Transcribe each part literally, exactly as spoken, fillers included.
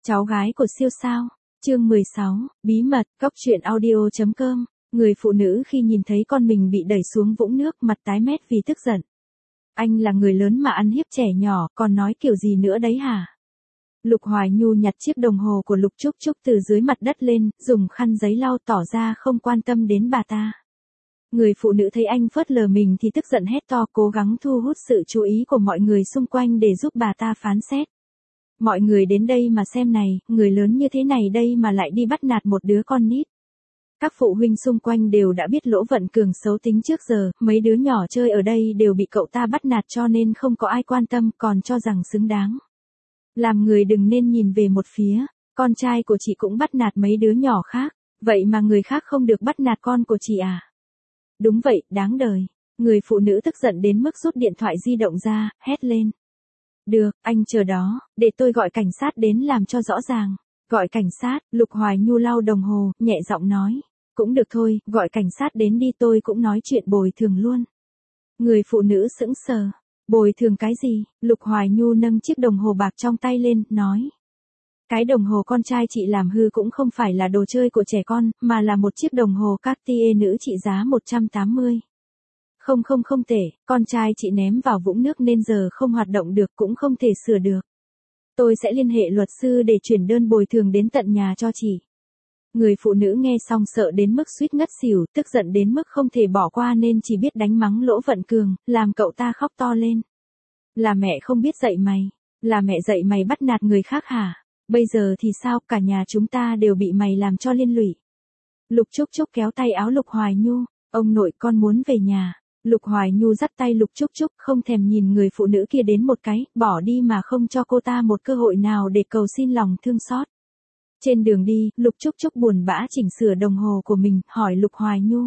Cháu gái của siêu sao. Chương mười sáu, bí mật, góc truyện audio chấm com. Người phụ nữ khi nhìn thấy con mình bị đẩy xuống vũng nước mặt tái mét vì tức giận. Anh là người lớn mà ăn hiếp trẻ nhỏ, còn nói kiểu gì nữa đấy hả? Lục Hoài Nhu nhặt chiếc đồng hồ của Lục Trúc Trúc từ dưới mặt đất lên, dùng khăn giấy lau tỏ ra không quan tâm đến bà ta. Người phụ nữ thấy anh phớt lờ mình thì tức giận hét to, cố gắng thu hút sự chú ý của mọi người xung quanh để giúp bà ta phán xét. Mọi người đến đây mà xem này, người lớn như thế này đây mà lại đi bắt nạt một đứa con nít. Các phụ huynh xung quanh đều đã biết Lỗ Vận Cường xấu tính trước giờ, mấy đứa nhỏ chơi ở đây đều bị cậu ta bắt nạt cho nên không có ai quan tâm, còn cho rằng xứng đáng. Làm người đừng nên nhìn về một phía, con trai của chị cũng bắt nạt mấy đứa nhỏ khác, vậy mà người khác không được bắt nạt con của chị à? Đúng vậy, đáng đời. Người phụ nữ tức giận đến mức rút điện thoại di động ra, hét lên. Được, anh chờ đó, để tôi gọi cảnh sát đến làm cho rõ ràng. Gọi cảnh sát, Lục Hoài Nhu lau đồng hồ, nhẹ giọng nói. Cũng được thôi, gọi cảnh sát đến đi, tôi cũng nói chuyện bồi thường luôn. Người phụ nữ sững sờ. Bồi thường cái gì? Lục Hoài Nhu nâng chiếc đồng hồ bạc trong tay lên, nói. Cái đồng hồ con trai chị làm hư cũng không phải là đồ chơi của trẻ con, mà là một chiếc đồng hồ Cartier nữ trị giá một trăm tám mươi. Không không không tệ, con trai chị ném vào vũng nước nên giờ không hoạt động được, cũng không thể sửa được. Tôi sẽ liên hệ luật sư để chuyển đơn bồi thường đến tận nhà cho chị. Người phụ nữ nghe xong sợ đến mức suýt ngất xỉu, tức giận đến mức không thể bỏ qua nên chỉ biết đánh mắng Lỗ Vận Cường, làm cậu ta khóc to lên. Là mẹ không biết dạy mày, là mẹ dạy mày bắt nạt người khác hả? Bây giờ thì sao, cả nhà chúng ta đều bị mày làm cho liên lụy. Lục Trúc Trúc kéo tay áo Lục Hoài Nhu, ông nội con muốn về nhà. Lục Hoài Nhu dắt tay Lục Trúc Trúc, không thèm nhìn người phụ nữ kia đến một cái, bỏ đi mà không cho cô ta một cơ hội nào để cầu xin lòng thương xót. Trên đường đi, Lục Trúc Trúc buồn bã chỉnh sửa đồng hồ của mình, hỏi Lục Hoài Nhu.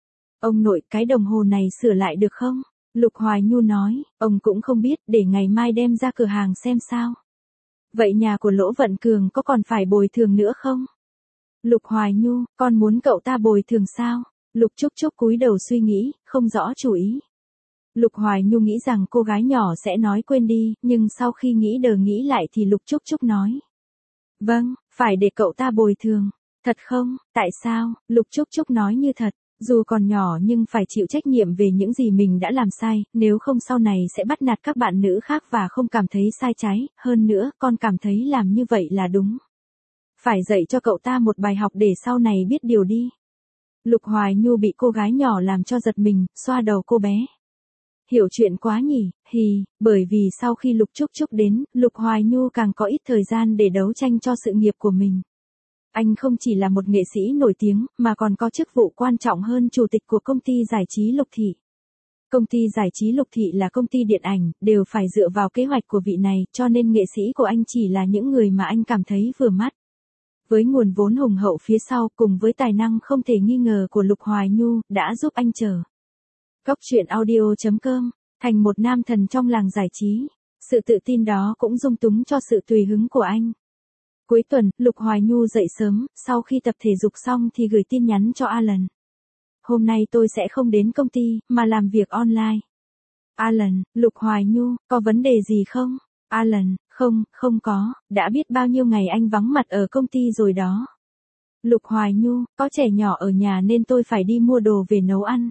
Ông nội, cái đồng hồ này sửa lại được không? Lục Hoài Nhu nói, ông cũng không biết, để ngày mai đem ra cửa hàng xem sao. Vậy nhà của Lỗ Vận Cường có còn phải bồi thường nữa không? Lục Hoài Nhu, con muốn cậu ta bồi thường sao? Lục Trúc Trúc cúi đầu suy nghĩ, không rõ chủ ý. Lục Hoài Nhu nghĩ rằng cô gái nhỏ sẽ nói quên đi, nhưng sau khi nghĩ đờ nghĩ lại thì Lục Trúc Trúc nói. Vâng, phải để cậu ta bồi thường. Thật không? Tại sao? Lục Trúc Trúc nói như thật. Dù còn nhỏ nhưng phải chịu trách nhiệm về những gì mình đã làm sai, nếu không sau này sẽ bắt nạt các bạn nữ khác và không cảm thấy sai trái, hơn nữa con cảm thấy làm như vậy là đúng. Phải dạy cho cậu ta một bài học để sau này biết điều đi. Lục Hoài Nhu bị cô gái nhỏ làm cho giật mình, xoa đầu cô bé. Hiểu chuyện quá nhỉ, hì, bởi vì sau khi Lục Trúc Trúc đến, Lục Hoài Nhu càng có ít thời gian để đấu tranh cho sự nghiệp của mình. Anh không chỉ là một nghệ sĩ nổi tiếng, mà còn có chức vụ quan trọng hơn chủ tịch của công ty giải trí Lục Thị. Công ty giải trí Lục Thị là công ty điện ảnh, đều phải dựa vào kế hoạch của vị này, cho nên nghệ sĩ của anh chỉ là những người mà anh cảm thấy vừa mắt. Với nguồn vốn hùng hậu phía sau cùng với tài năng không thể nghi ngờ của Lục Hoài Nhu, đã giúp anh trở. Góc truyện audio chấm com, thành một nam thần trong làng giải trí. Sự tự tin đó cũng dung túng cho sự tùy hứng của anh. Cuối tuần, Lục Hoài Nhu dậy sớm, sau khi tập thể dục xong thì gửi tin nhắn cho Alan. Hôm nay tôi sẽ không đến công ty, mà làm việc online. Alan, Lục Hoài Nhu, có vấn đề gì không? Alan, không, không có, đã biết bao nhiêu ngày anh vắng mặt ở công ty rồi đó. Lục Hoài Nhu, có trẻ nhỏ ở nhà nên tôi phải đi mua đồ về nấu ăn.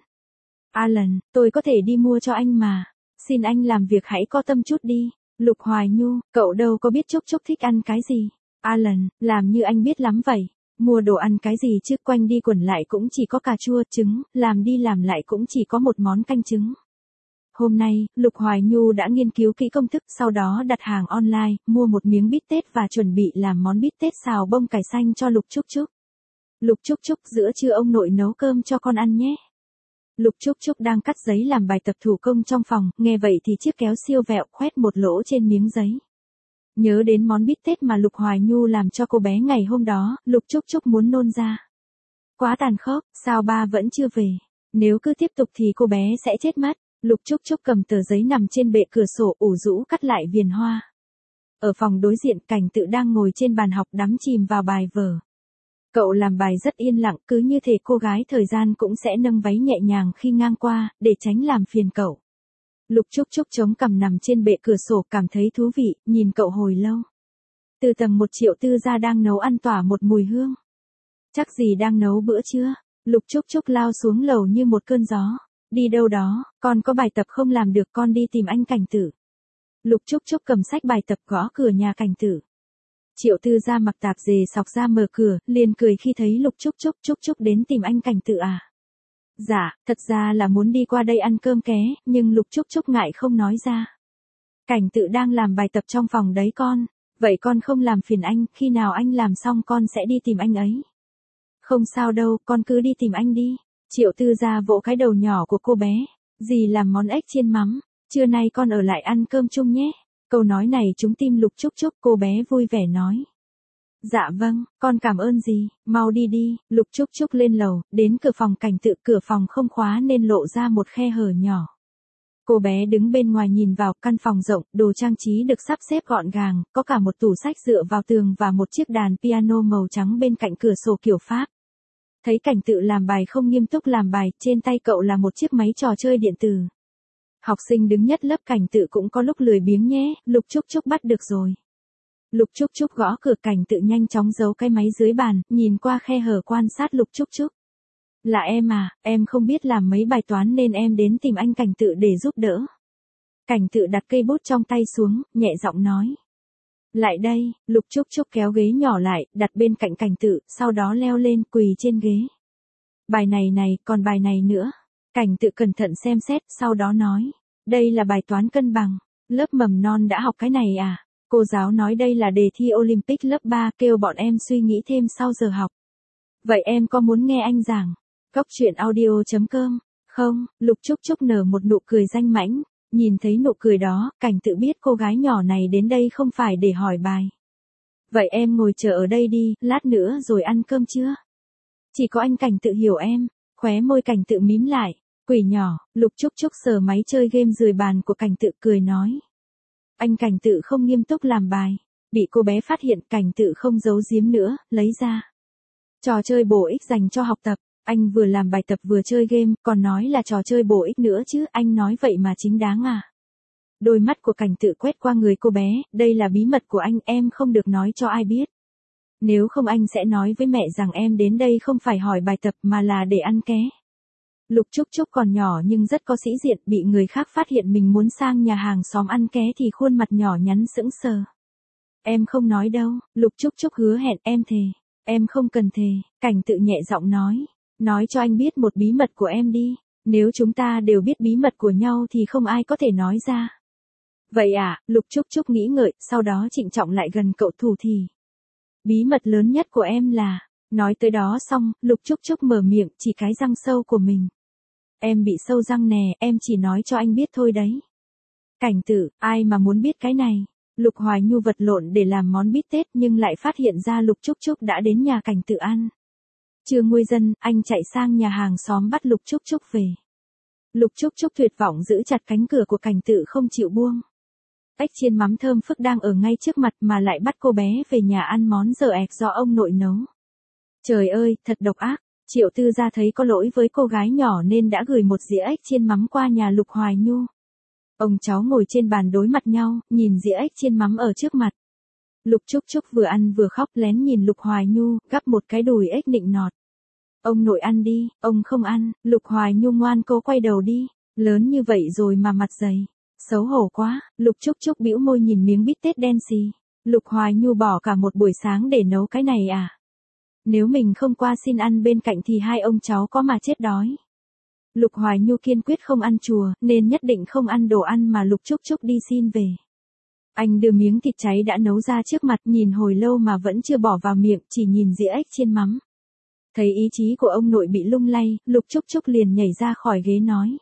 Alan, tôi có thể đi mua cho anh mà. Xin anh làm việc hãy có tâm chút đi. Lục Hoài Nhu, cậu đâu có biết Trúc Trúc thích ăn cái gì. Alan, làm như anh biết lắm vậy. Mua đồ ăn cái gì chứ, quanh đi quẩn lại cũng chỉ có cà chua, trứng, làm đi làm lại cũng chỉ có một món canh trứng. Hôm nay, Lục Hoài Nhu đã nghiên cứu kỹ công thức, sau đó đặt hàng online, mua một miếng bít tết và chuẩn bị làm món bít tết xào bông cải xanh cho Lục Trúc Trúc. Lục Trúc Trúc, giữa trưa ông nội nấu cơm cho con ăn nhé. Lục Trúc Trúc đang cắt giấy làm bài tập thủ công trong phòng, nghe vậy thì chiếc kéo siêu vẹo khoét một lỗ trên miếng giấy. Nhớ đến món bít tết mà Lục Hoài Nhu làm cho cô bé ngày hôm đó, Lục Trúc Trúc muốn nôn ra. Quá tàn khốc, sao ba vẫn chưa về? Nếu cứ tiếp tục thì cô bé sẽ chết mất. Lục Trúc Trúc cầm tờ giấy nằm trên bệ cửa sổ ủ rũ cắt lại viền hoa. Ở phòng đối diện, Cảnh Tự đang ngồi trên bàn học đắm chìm vào bài vở. Cậu làm bài rất yên lặng, cứ như thể cô gái thời gian cũng sẽ nâng váy nhẹ nhàng khi ngang qua, để tránh làm phiền cậu. Lục Trúc Trúc chống cằm nằm trên bệ cửa sổ cảm thấy thú vị, nhìn cậu hồi lâu. Từ tầng một Triệu Tư gia đang nấu ăn tỏa một mùi hương. Chắc gì đang nấu bữa trưa. Lục Trúc Trúc lao xuống lầu như một cơn gió. Đi đâu đó, con có bài tập không làm được, con đi tìm anh Cảnh Tử. Lục Trúc Trúc cầm sách bài tập gõ cửa nhà Cảnh Tử. Triệu Tư gia mặc tạp dề xọc ra mở cửa, liền cười khi thấy Lục Trúc Trúc. Trúc Trúc đến tìm anh Cảnh Tử à? Dạ, thật ra là muốn đi qua đây ăn cơm ké, nhưng Lục Trúc Trúc ngại không nói ra. Cảnh Tử đang làm bài tập trong phòng đấy con. Vậy con không làm phiền anh, khi nào anh làm xong con sẽ đi tìm anh ấy. Không sao đâu, con cứ đi tìm anh đi. Triệu Tư gia vỗ cái đầu nhỏ của cô bé. Dì làm món ếch chiên mắm, trưa nay con ở lại ăn cơm chung nhé. Câu nói này trúng tim Lục Trúc Trúc, cô bé vui vẻ nói. Dạ vâng, con cảm ơn dì, mau đi đi. Lục Trúc Trúc lên lầu, đến cửa phòng Cảnh Tự, cửa phòng không khóa nên lộ ra một khe hở nhỏ. Cô bé đứng bên ngoài nhìn vào, căn phòng rộng, đồ trang trí được sắp xếp gọn gàng, có cả một tủ sách dựa vào tường và một chiếc đàn piano màu trắng bên cạnh cửa sổ kiểu Pháp. Thấy Cảnh Tự làm bài không nghiêm túc làm bài, trên tay cậu là một chiếc máy trò chơi điện tử. Học sinh đứng nhất lớp Cảnh Tự cũng có lúc lười biếng nhé, Lục Trúc Trúc bắt được rồi. Lục Trúc Trúc gõ cửa, Cảnh Tự nhanh chóng giấu cái máy dưới bàn, nhìn qua khe hở quan sát Lục Trúc Trúc. Là em à, em không biết làm mấy bài toán nên em đến tìm anh Cảnh Tự để giúp đỡ. Cảnh Tự đặt cây bút trong tay xuống, nhẹ giọng nói. Lại đây, Lục Trúc Trúc kéo ghế nhỏ lại, đặt bên cạnh Cảnh Tự, sau đó leo lên quỳ trên ghế. Bài này này, còn bài này nữa. Cảnh Tự cẩn thận xem xét, sau đó nói. Đây là bài toán cân bằng, lớp mầm non đã học cái này à? Cô giáo nói đây là đề thi Olympic lớp ba, kêu bọn em suy nghĩ thêm sau giờ học. Vậy em có muốn nghe anh giảng? Cóc truyện audio chấm com. Không, Lục Trúc Trúc nở một nụ cười danh mãnh. Nhìn thấy nụ cười đó, Cảnh Tự biết cô gái nhỏ này đến đây không phải để hỏi bài. Vậy em ngồi chờ ở đây đi, lát nữa rồi ăn cơm chưa? Chỉ có anh Cảnh Tự hiểu em. Khóe môi Cảnh Tự mím lại. Quỷ nhỏ, Lục Trúc Trúc sờ máy chơi game dưới bàn của Cảnh Tự cười nói. Anh Cảnh Tự không nghiêm túc làm bài. Bị cô bé phát hiện, Cảnh Tự không giấu giếm nữa, lấy ra. Trò chơi bổ ích dành cho học tập. Anh vừa làm bài tập vừa chơi game, còn nói là trò chơi bổ ích nữa chứ, anh nói vậy mà chính đáng à? Đôi mắt của Cảnh Tự quét qua người cô bé, đây là bí mật của anh, em không được nói cho ai biết. Nếu không anh sẽ nói với mẹ rằng em đến đây không phải hỏi bài tập mà là để ăn ké. Lục Trúc Trúc còn nhỏ nhưng rất có sĩ diện, bị người khác phát hiện mình muốn sang nhà hàng xóm ăn ké thì khuôn mặt nhỏ nhắn sững sờ. Em không nói đâu, Lục Trúc Trúc hứa hẹn, em thề. Em không cần thề, Cảnh Tự nhẹ giọng nói. Nói cho anh biết một bí mật của em đi. Nếu chúng ta đều biết bí mật của nhau thì không ai có thể nói ra. Vậy à, Lục Trúc Trúc nghĩ ngợi, sau đó trịnh trọng lại gần cậu thủ thì. Bí mật lớn nhất của em là. Nói tới đó xong, Lục Trúc Trúc mở miệng, chỉ cái răng sâu của mình. Em bị sâu răng nè, em chỉ nói cho anh biết thôi đấy. Cảnh Tự, ai mà muốn biết cái này. Lục Hoài Nhu vật lộn để làm món bít tết nhưng lại phát hiện ra Lục Trúc Trúc đã đến nhà Cảnh Tự ăn. Chưa nguôi dân, anh chạy sang nhà hàng xóm bắt Lục Trúc Trúc về. Lục Trúc Trúc tuyệt vọng giữ chặt cánh cửa của Cảnh Tự không chịu buông. Ếch chiên mắm thơm phức đang ở ngay trước mặt mà lại bắt cô bé về nhà ăn món dở ẹc do ông nội nấu. Trời ơi, thật độc ác. Triệu Tư gia thấy có lỗi với cô gái nhỏ nên đã gửi một dĩa ếch chiên mắm qua nhà Lục Hoài Nhu. Ông cháu ngồi trên bàn đối mặt nhau, nhìn dĩa ếch chiên mắm ở trước mặt. Lục Trúc Trúc vừa ăn vừa khóc lén nhìn Lục Hoài Nhu, gắp một cái đùi ếch nịnh nọt. Ông nội ăn đi, ông không ăn. Lục Hoài Nhu ngoan cố quay đầu đi. Lớn như vậy rồi mà mặt dày. Xấu hổ quá. Lục Trúc Trúc bĩu môi nhìn miếng bít tết đen xì. Lục Hoài Nhu bỏ cả một buổi sáng để nấu cái này à? Nếu mình không qua xin ăn bên cạnh thì hai ông cháu có mà chết đói. Lục Hoài Nhu kiên quyết không ăn chùa, nên nhất định không ăn đồ ăn mà Lục Trúc Trúc đi xin về. Anh đưa miếng thịt cháy đã nấu ra trước mặt, nhìn hồi lâu mà vẫn chưa bỏ vào miệng, chỉ nhìn dĩa ếch chiên mắm. Thấy ý chí của ông nội bị lung lay, Lục Trúc Trúc liền nhảy ra khỏi ghế nói.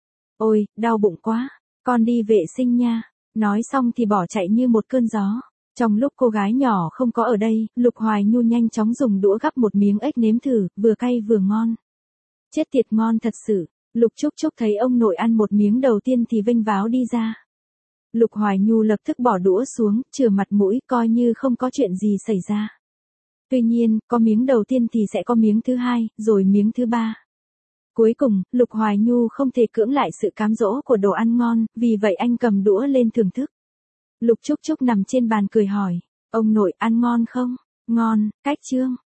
Ôi, đau bụng quá, con đi vệ sinh nha. Nói xong thì bỏ chạy như một cơn gió. Trong lúc cô gái nhỏ không có ở đây, Lục Hoài Nhu nhanh chóng dùng đũa gắp một miếng ếch nếm thử, vừa cay vừa ngon. Chết tiệt ngon thật sự. Lục Trúc Trúc thấy ông nội ăn một miếng đầu tiên thì vênh váo đi ra. Lục Hoài Nhu lập tức bỏ đũa xuống, chừa mặt mũi, coi như không có chuyện gì xảy ra. Tuy nhiên, có miếng đầu tiên thì sẽ có miếng thứ hai, rồi miếng thứ ba. Cuối cùng, Lục Hoài Nhu không thể cưỡng lại sự cám dỗ của đồ ăn ngon, vì vậy anh cầm đũa lên thưởng thức. Lục Trúc Trúc nằm trên bàn cười hỏi, Ông nội ăn ngon không? Ngon, cách Trương.